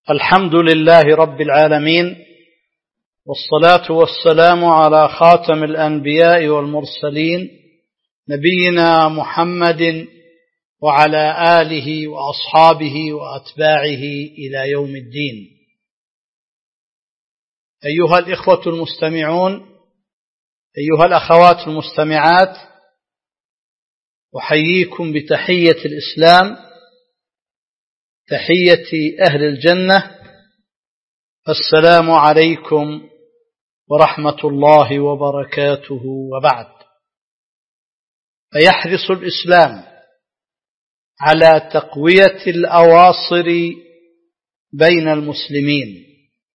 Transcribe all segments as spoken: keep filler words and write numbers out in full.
الحمد لله رب العالمين، والصلاة والسلام على خاتم الأنبياء والمرسلين نبينا محمد وعلى آله وأصحابه وأتباعه إلى يوم الدين. أيها الإخوة المستمعون، أيها الأخوات المستمعات، أحييكم بتحية الإسلام، تحية أهل الجنة. السلام عليكم ورحمة الله وبركاته. وبعد، فيحرص الإسلام على تقوية الأواصر بين المسلمين،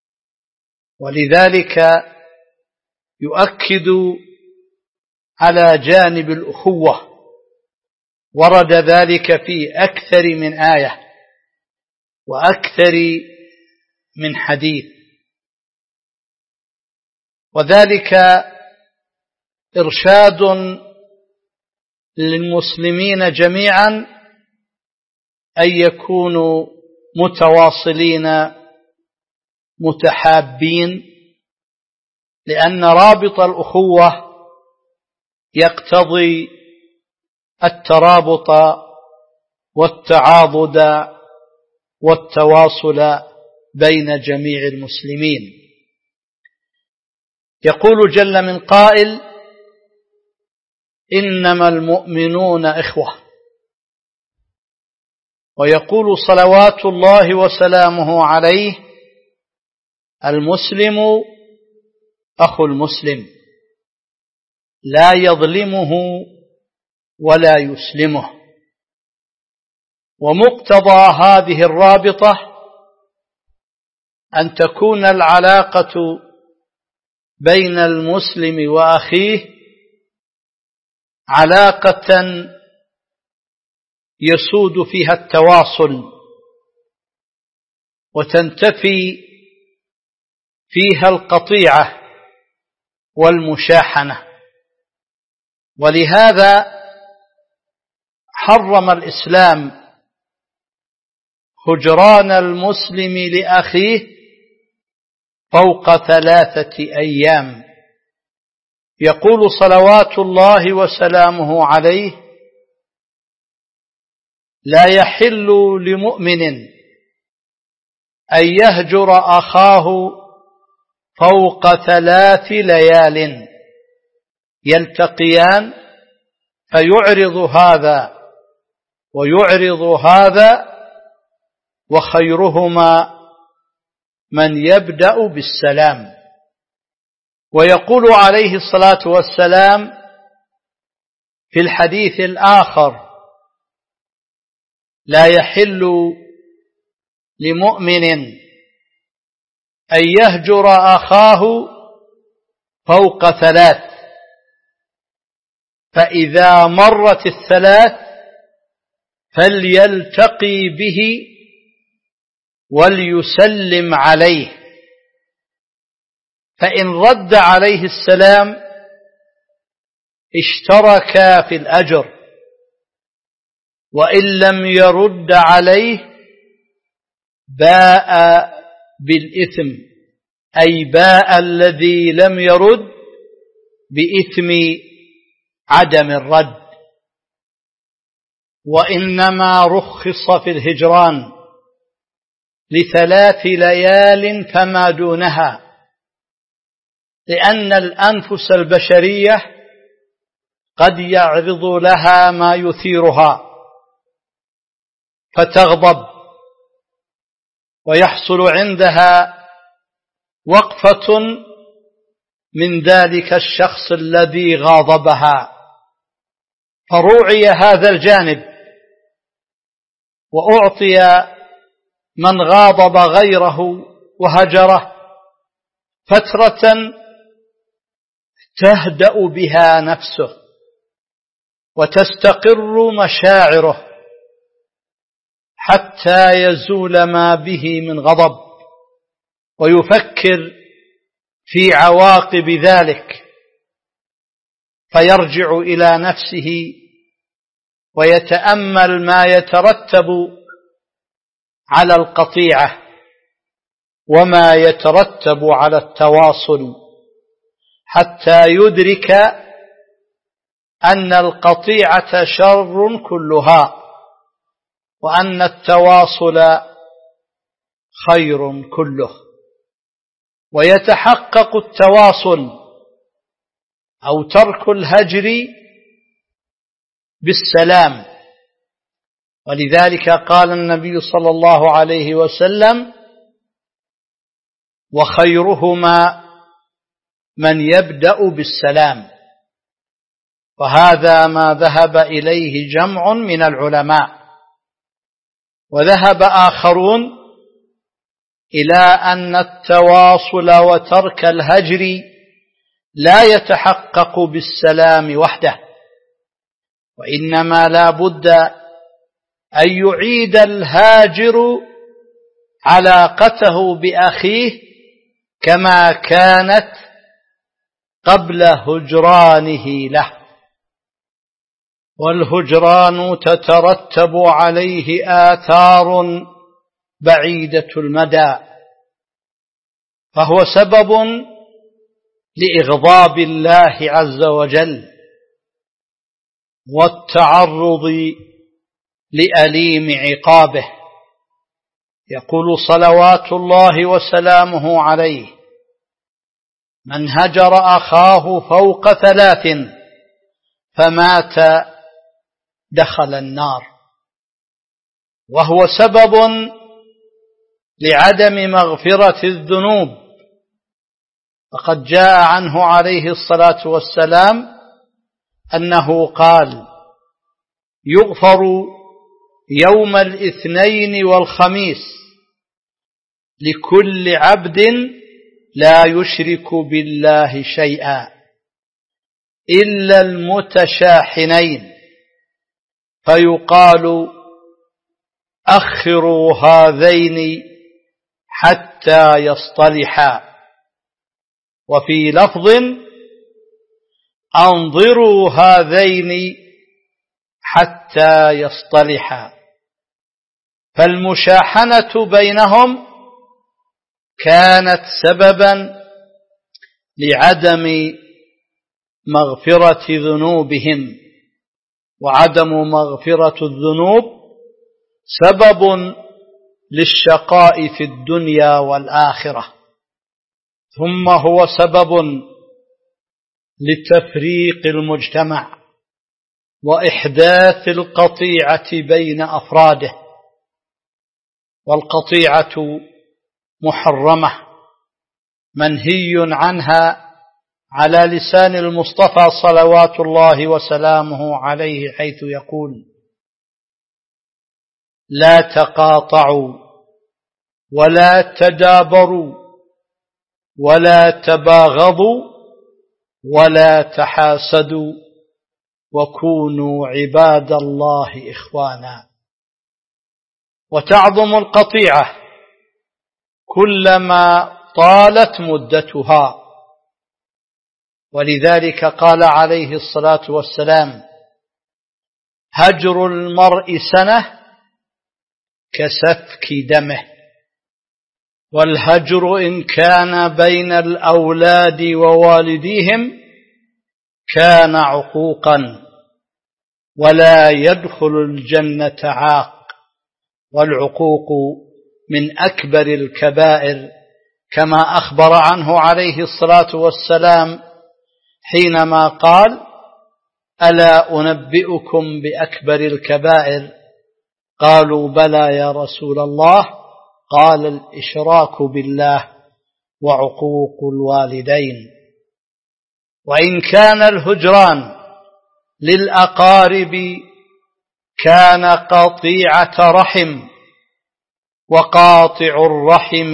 ولذلك يؤكد على جانب الأخوة، ورد ذلك في أكثر من آية وأكثر من حديث، وذلك إرشاد للمسلمين جميعا أن يكونوا متواصلين متحابين، لأن رابط الأخوة يقتضي الترابط والتعاضد والتواصل بين جميع المسلمين. يقول جل من قائل: إنما المؤمنون إخوة. ويقول صلوات الله وسلامه عليه: المسلم أخو المسلم، لا يظلمه ولا يسلمه. ومقتضى هذه الرابطة أن تكون العلاقة بين المسلم وأخيه علاقة يسود فيها التواصل، وتنتفي فيها القطيعة والمشاحنة. ولهذا حرم الإسلام هجران المسلم لأخيه فوق ثلاثة أيام. يقول صلوات الله وسلامه عليه: لا يحل لمؤمن أن يهجر أخاه فوق ثلاث ليال يلتقيان فيعرض هذا ويعرض هذا، وخيرهما من يبدأ بالسلام. ويقول عليه الصلاة والسلام في الحديث الآخر: لا يحل لمؤمن أن يهجر أخاه فوق ثلاث، فإذا مرت الثلاث فليلتقي به وليسلم عليه، فإن رد عليه السلام اشتركا في الأجر، وإن لم يرد عليه باء بالإثم، أي باء الذي لم يرد بإثم عدم الرد. وإنما رخص في الهجران لثلاث ليال فما دونها، لأن الأنفس البشرية قد يعرض لها ما يثيرها فتغضب، ويحصل عندها وقفة من ذلك الشخص الذي غاضبها، فروعي هذا الجانب وأعطي من غاضب غيره وهجره فترة تهدأ بها نفسه وتستقر مشاعره حتى يزول ما به من غضب، ويفكر في عواقب ذلك، فيرجع إلى نفسه ويتأمل ما يترتب على القطيعة وما يترتب على التواصل، حتى يدرك أن القطيعة شر كلها، وأن التواصل خير كله. ويتحقق التواصل أو ترك الهجر بالسلام، ولذلك قال النبي صلى الله عليه وسلم: وخيرهما من يبدأ بالسلام. وهذا ما ذهب إليه جمع من العلماء، وذهب آخرون إلى أن التواصل وترك الهجر لا يتحقق بالسلام وحده، وإنما لا بد أن يعيد الهاجر علاقته بأخيه كما كانت قبل هجرانه له. والهجران تترتب عليه آثار بعيدة المدى، فهو سبب لإغضاب الله عز وجل والتعرض لأليم عقابه. يقول صلوات الله وسلامه عليه: من هجر أخاه فوق ثلاث فمات دخل النار، وهو سبب لعدم مغفرة الذنوب. فقد جاء عنه عليه الصلاة والسلام أنه قال: يغفر يوم الاثنين والخميس لكل عبد لا يشرك بالله شيئا إلا المتشاحنين، فيقال: أخروا هذين حتى يصطلحا. وفي لفظ: أنظروا هذين حتى يصطلحا. فالمشاحنة بينهم كانت سببا لعدم مغفرة ذنوبهم، وعدم مغفرة الذنوب سبب للشقاء في الدنيا والآخرة، ثم هو سبب لتفريق المجتمع وإحداث القطيعة بين أفراده. والقطيعة محرمة منهي عنها على لسان المصطفى صلوات الله وسلامه عليه، حيث يقول: لا تقاطعوا ولا تدابروا ولا تباغضوا ولا تحاسدوا وكونوا عباد الله إخوانا. وتعظم القطيعة كلما طالت مدتها، ولذلك قال عليه الصلاة والسلام: هجر المرء سنة كسفك دمه. والهجر إن كان بين الأولاد ووالديهم كان عقوقا، ولا يدخل الجنة عاق. والعقوق من أكبر الكبائر، كما أخبر عنه عليه الصلاة والسلام حينما قال: ألا أنبئكم بأكبر الكبائر؟ قالوا: بلى يا رسول الله. قال: الإشراك بالله وعقوق الوالدين. وإن كان الهجران للأقارب كان قطيعة رحم، وقاطع الرحم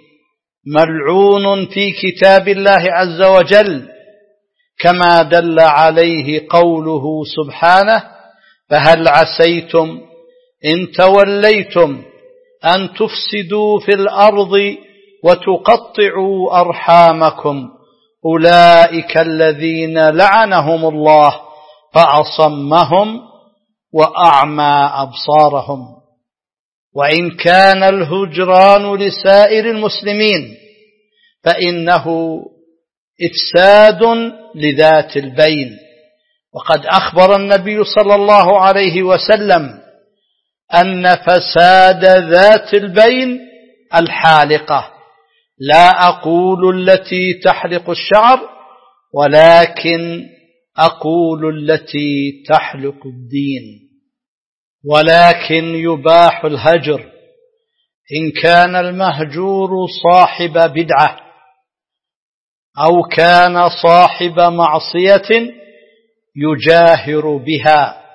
ملعون في كتاب الله عز وجل، كما دل عليه قوله سبحانه: فهل عسيتم إن توليتم أن تفسدوا في الأرض وتقطعوا أرحامكم أولئك الذين لعنهم الله فأصمهم وأعمى أبصارهم. وإن كان الهجران لسائر المسلمين فإنه إفساد لذات البين. وقد أخبر النبي صلى الله عليه وسلم أن فساد ذات البين الحالقة، لا أقول التي تحلق الشعر ولكن أقول التي تحلق الدين. ولكن يباح الهجر إن كان المهجور صاحب بدعة أو كان صاحب معصية يجاهر بها،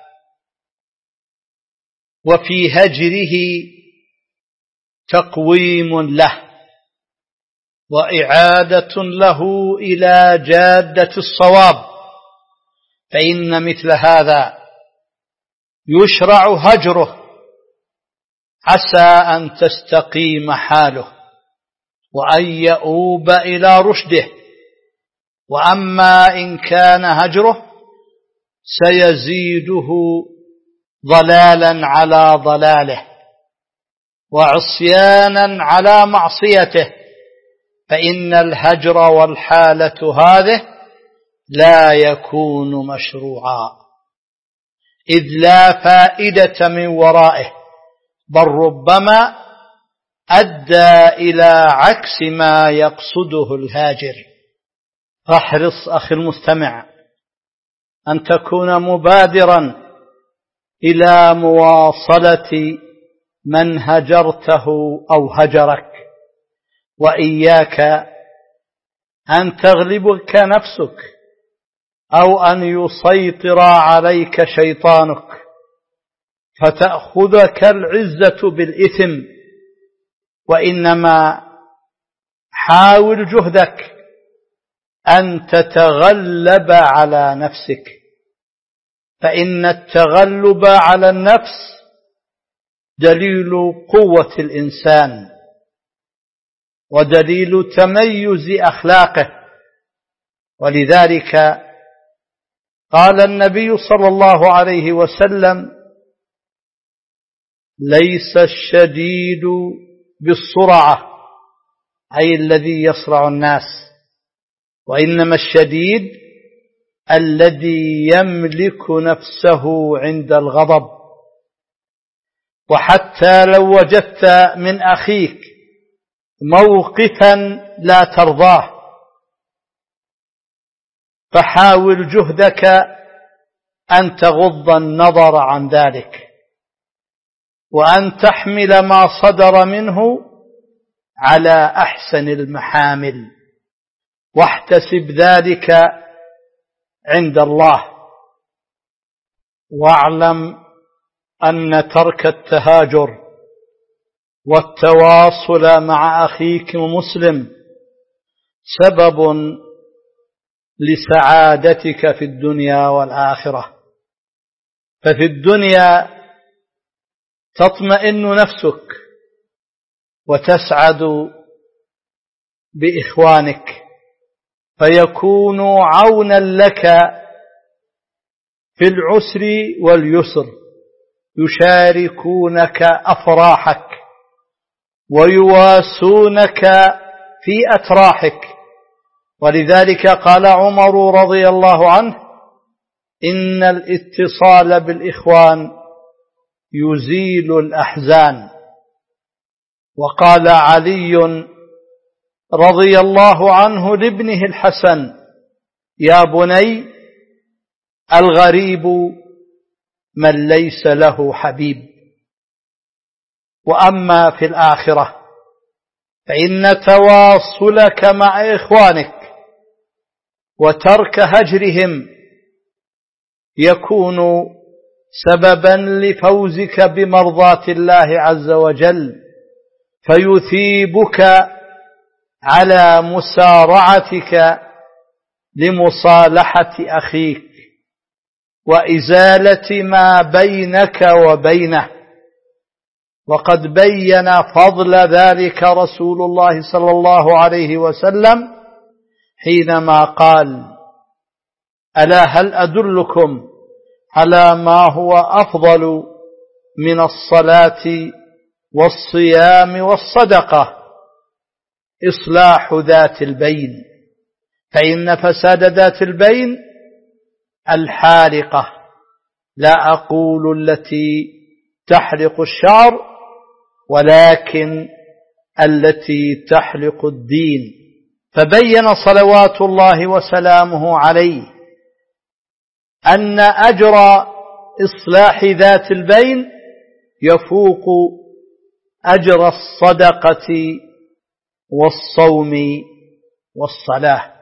وفي هجره تقويم له وإعادة له إلى جادة الصواب، فإن مثل هذا يشرع هجره عسى أن تستقيم حاله وأن يؤوب إلى رشده. وأما إن كان هجره سيزيده ضلالا على ضلاله وعصيانا على معصيته، فإن الهجر والحالة هذه لا يكون مشروعا، إذ لا فائدة من ورائه، بل ربما أدى إلى عكس ما يقصده الهاجر. فاحرص أخي المستمع أن تكون مبادرا إلى مواصلة من هجرته أو هجرك، وإياك أن تغلبك نفسك أو أن يسيطر عليك شيطانك فتأخذك العزة بالإثم، وإنما حاول جهدك أن تتغلب على نفسك، فإن التغلب على النفس دليل قوة الإنسان ودليل تميز أخلاقه. ولذلك قال النبي صلى الله عليه وسلم: ليس الشديد بالسرعة، أي الذي يصرع الناس، وإنما الشديد الذي يملك نفسه عند الغضب. وحتى لو وجدت من أخيك موقفا لا ترضاه فحاول جهدك أن تغض النظر عن ذلك، وأن تحمل ما صدر منه على أحسن المحامل، واحتسب ذلك عند الله. واعلم أن ترك التهاجر والتواصل مع أخيك المسلم سبب لسعادتك في الدنيا والآخرة. ففي الدنيا تطمئن نفسك وتسعد بإخوانك، فيكونوا عونا لك في العسر واليسر، يشاركونك أفراحك ويواسونك في أتراحك. ولذلك قال عمر رضي الله عنه: إن الاتصال بالإخوان يزيل الأحزان. وقال علي رضي الله عنه لابنه الحسن: يا بني، الغريب من ليس له حبيب. وأما في الآخرة فإن تواصلك مع إخوانك وترك هجرهم يكون سببا لفوزك بمرضاة الله عز وجل، فيثيبك على مسارعتك لمصالحة أخيك وإزالة ما بينك وبينه. وقد بين فضل ذلك رسول الله صلى الله عليه وسلم حينما قال: ألا هل أدلكم على ما هو أفضل من الصلاة والصيام والصدقة إصلاح ذات البين، فإن فساد ذات البين الحالقة، لا أقول التي تحلق الشعر، ولكن التي تحلق الدين. فبين صلوات الله وسلامه عليه أن أجر إصلاح ذات البين يفوق أجر الصدقة والصوم والصلاة.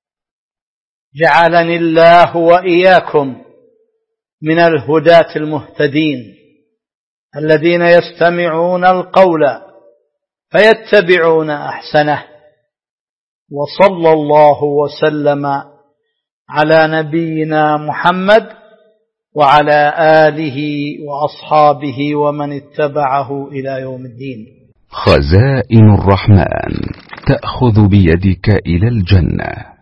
جعلني الله وإياكم من الهداة المهتدين الذين يستمعون القول فيتبعون أحسنه. وصلى الله وسلم على نبينا محمد وعلى آله وأصحابه ومن اتبعه إلى يوم الدين. خزائن الرحمن تأخذ بيدك إلى الجنة.